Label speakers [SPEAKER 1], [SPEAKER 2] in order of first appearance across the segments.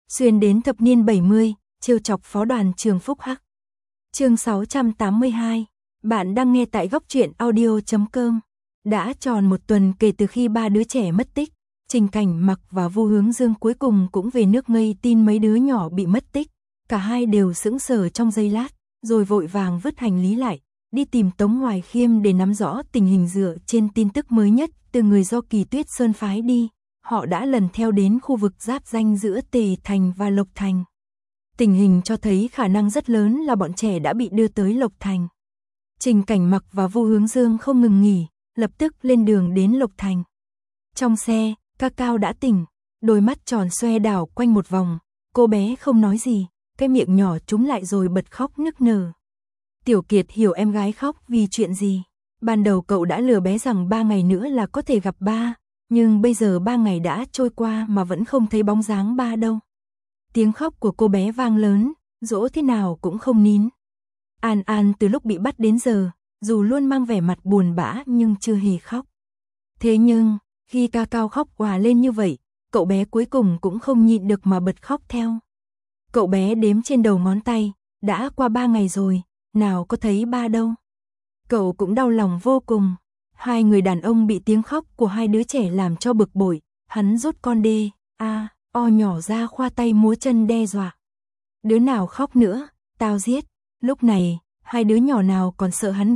[SPEAKER 1] Xuyên đến thập niên 70, trêu chọc phó đoàn trường Phúc Hắc. Chương 682. Bạn đang nghe tại góc truyện audio.com. Đã tròn một tuần kể từ khi ba đứa trẻ mất tích, Trình Cảnh Mặc và Vu Hướng Dương cuối cùng cũng về nước ngây tin mấy đứa nhỏ bị mất tích. Cả hai đều sững sờ trong giây lát, rồi vội vàng vứt hành lý lại, đi tìm Tống Hoài Khiêm để nắm rõ tình hình dựa trên tin tức mới nhất từ người do Kỳ Tuyết Sơn phái đi. Họ đã lần theo đến khu vực giáp ranh giữa Tề Thành và Lộc Thành. Tình hình cho thấy khả năng rất lớn là bọn trẻ đã bị đưa tới Lộc Thành. Trình Cảnh Mặc và Vu Hướng Dương không ngừng nghỉ, lập tức lên đường đến Lộc Thành. Trong xe, Ca Cao đã tỉnh, đôi mắt tròn xoe đảo quanh một vòng, cô bé không nói gì, cái miệng nhỏ trúng lại rồi bật khóc nức nở. Tiểu Kiệt hiểu em gái khóc vì chuyện gì. Ban đầu cậu đã lừa bé rằng 3 ngày nữa là có thể gặp ba, nhưng bây giờ 3 ngày đã trôi qua mà vẫn không thấy bóng dáng ba đâu. Tiếng khóc của cô bé vang lớn, dỗ thế nào cũng không nín. An An từ lúc bị bắt đến giờ, dù luôn mang vẻ mặt buồn bã nhưng chưa hề khóc. Thế nhưng, khi Ca Cao khóc òa lên như vậy, cậu bé cuối cùng cũng không nhịn được mà bật khóc theo. Cậu bé đếm trên đầu ngón tay, đã qua 3 ngày rồi, nào có thấy ba đâu. Cậu cũng đau lòng vô cùng. Hai người đàn ông bị tiếng khóc của hai đứa trẻ làm cho bực bội, hắn rút con o nhỏ ra khoa tay múa chân đe dọa. Đứa nào khóc nữa, tao giết. Lúc này, hai đứa nhỏ nào còn sợ hắn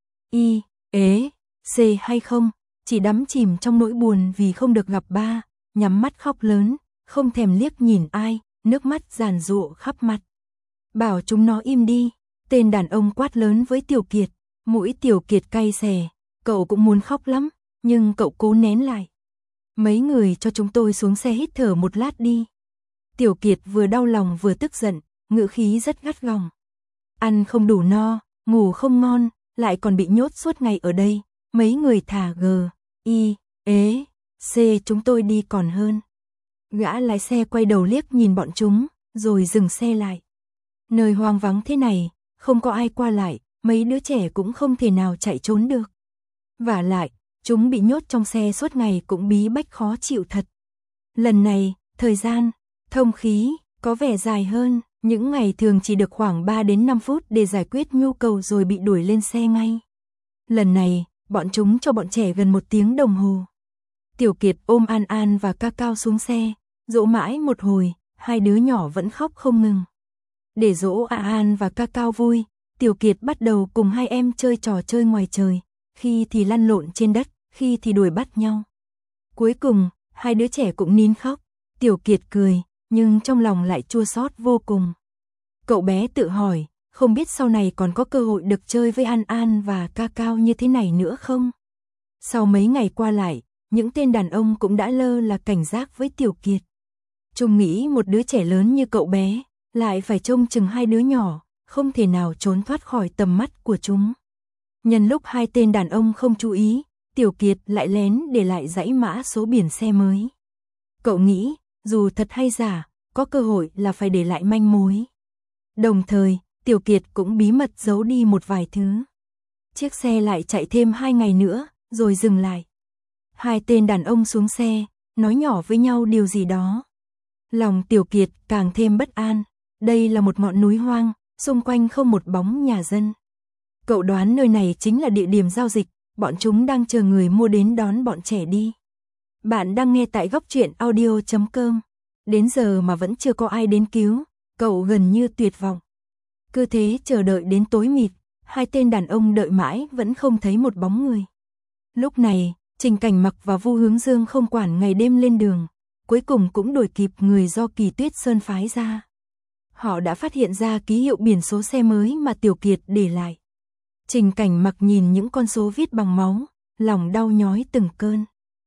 [SPEAKER 1] hay không, chỉ đắm chìm trong nỗi buồn vì không được gặp ba, nhắm mắt khóc lớn, không thèm liếc nhìn ai, nước mắt giàn giụa khắp mặt. Bảo chúng nó im đi, tên đàn ông quát lớn với Tiểu Kiệt, mũi Tiểu Kiệt cay xè, cậu cũng muốn khóc lắm, nhưng cậu cố nén lại. Mấy người cho chúng tôi xuống xe hít thở một lát đi. Tiểu Kiệt vừa đau lòng vừa tức giận, ngữ khí rất gắt gỏng. Ăn không đủ no, ngủ không ngon, lại còn bị nhốt suốt ngày ở đây, mấy người thả chúng tôi đi còn hơn. Gã lái xe quay đầu liếc nhìn bọn chúng, rồi dừng xe lại. Nơi hoang vắng thế này, không có ai qua lại, mấy đứa trẻ cũng không thể nào chạy trốn được. Vả lại, chúng bị nhốt trong xe suốt ngày cũng bí bách khó chịu thật. Lần này, thời gian, thông khí, có vẻ dài hơn, những ngày thường chỉ được khoảng 3 đến 5 phút để giải quyết nhu cầu rồi bị đuổi lên xe ngay. Lần này, bọn chúng cho bọn trẻ gần 1 tiếng đồng hồ. Tiểu Kiệt ôm An An và Ca Cao xuống xe, dỗ mãi một hồi, hai đứa nhỏ vẫn khóc không ngừng. Để dỗ An An và Ca Cao vui, Tiểu Kiệt bắt đầu cùng hai em chơi trò chơi ngoài trời, khi thì lăn lộn trên đất, khi thì đuổi bắt nhau. Cuối cùng, hai đứa trẻ cũng nín khóc, Tiểu Kiệt cười, nhưng trong lòng lại chua xót vô cùng. Cậu bé tự hỏi, không biết sau này còn có cơ hội được chơi với An An và Ca Cao như thế này nữa không? Sau mấy ngày qua lại, những tên đàn ông cũng đã lơ là cảnh giác với Tiểu Kiệt. Chúng nghĩ một đứa trẻ lớn như cậu bé, lại phải trông chừng hai đứa nhỏ, không thể nào trốn thoát khỏi tầm mắt của chúng. Nhân lúc hai tên đàn ông không chú ý, Tiểu Kiệt lại lén để lại dãy mã số biển xe mới. Cậu nghĩ, dù thật hay giả, có cơ hội là phải để lại manh mối. Đồng thời, Tiểu Kiệt cũng bí mật giấu đi một vài thứ. Chiếc xe lại chạy thêm 2 ngày nữa, rồi dừng lại. Hai tên đàn ông xuống xe, nói nhỏ với nhau điều gì đó. Lòng Tiểu Kiệt càng thêm bất an. Đây là một ngọn núi hoang, xung quanh không một bóng nhà dân. Cậu đoán nơi này chính là địa điểm giao dịch, bọn chúng đang chờ người mua đến đón bọn trẻ đi. Bạn đang nghe tại góc truyện audio.com. Đến giờ mà vẫn chưa có ai đến cứu, cậu gần như tuyệt vọng. Cứ thế chờ đợi đến tối mịt, hai tên đàn ông đợi mãi vẫn không thấy một bóng người. Lúc này, Trình Cảnh Mặc và Vu Hướng Dương không quản ngày đêm lên đường, cuối cùng cũng đuổi kịp người do Kỳ Tuyết Sơn phái ra. Họ đã phát hiện ra ký hiệu biển số xe mới mà Tiểu Kiệt để lại. Trình Cảnh Mặc nhìn những con số viết bằng máu, lòng đau nhói từng cơn.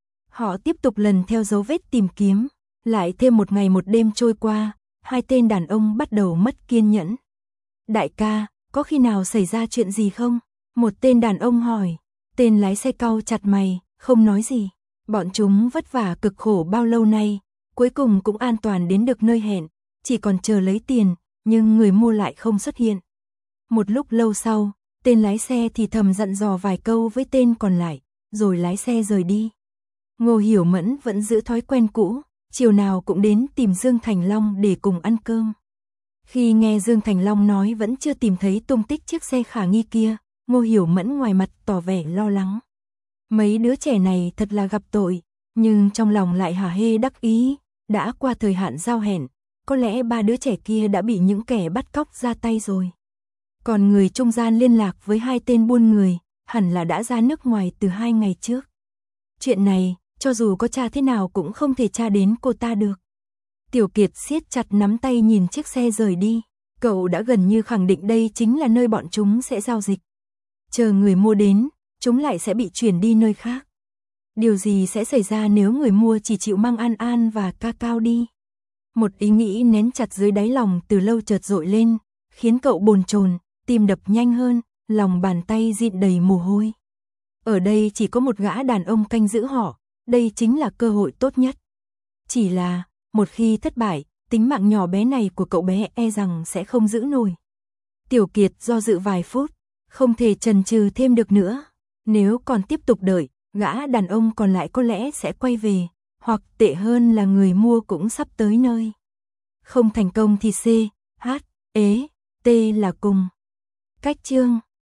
[SPEAKER 1] Họ tiếp tục lần theo dấu vết tìm kiếm, lại thêm 1 ngày 1 đêm trôi qua, hai tên đàn ông bắt đầu mất kiên nhẫn. Đại ca, có khi nào xảy ra chuyện gì không? Một tên đàn ông hỏi. Tên lái xe cau chặt mày, không nói gì. Bọn chúng vất vả cực khổ bao lâu nay, cuối cùng cũng an toàn đến được nơi hẹn, chỉ còn chờ lấy tiền, nhưng người mua lại không xuất hiện. Một lúc lâu sau, tên lái xe thì thầm dặn dò vài câu với tên còn lại, rồi lái xe rời đi. Ngô Hiểu Mẫn vẫn giữ thói quen cũ, chiều nào cũng đến tìm Dương Thành Long để cùng ăn cơm. Khi nghe Dương Thành Long nói vẫn chưa tìm thấy tung tích chiếc xe khả nghi kia, Ngô Hiểu Mẫn ngoài mặt tỏ vẻ lo lắng. Mấy đứa trẻ này thật là gặp tội, nhưng trong lòng lại hả hê đắc ý, đã qua thời hạn giao hẹn, có lẽ 3 đứa trẻ kia đã bị những kẻ bắt cóc ra tay rồi. Còn người trung gian liên lạc với 2 tên buôn người, hẳn là đã ra nước ngoài từ 2 ngày trước. Chuyện này, cho dù có tra thế nào cũng không thể tra đến cô ta được. Tiểu Kiệt siết chặt nắm tay nhìn chiếc xe rời đi, cậu đã gần như khẳng định đây chính là nơi bọn chúng sẽ giao dịch. Chờ người mua đến, chúng lại sẽ bị chuyển đi nơi khác. Điều gì sẽ xảy ra nếu người mua chỉ chịu mang An An và Ca Cao đi? Một ý nghĩ nén chặt dưới đáy lòng từ lâu chợt dội lên, khiến cậu bồn chồn, tim đập nhanh hơn, lòng bàn tay dịn đầy mồ hôi. Ở đây chỉ có một gã đàn ông canh giữ họ, đây chính là cơ hội tốt nhất. Chỉ là, một khi thất bại, tính mạng nhỏ bé này của cậu bé e rằng sẽ không giữ nổi. Tiểu Kiệt do dự vài phút, không thể chần chừ thêm được nữa. Nếu còn tiếp tục đợi, gã đàn ông còn lại có lẽ sẽ quay về, hoặc tệ hơn là người mua cũng sắp tới nơi. Không thành công thì C, H, E, T là cùng. Cách chương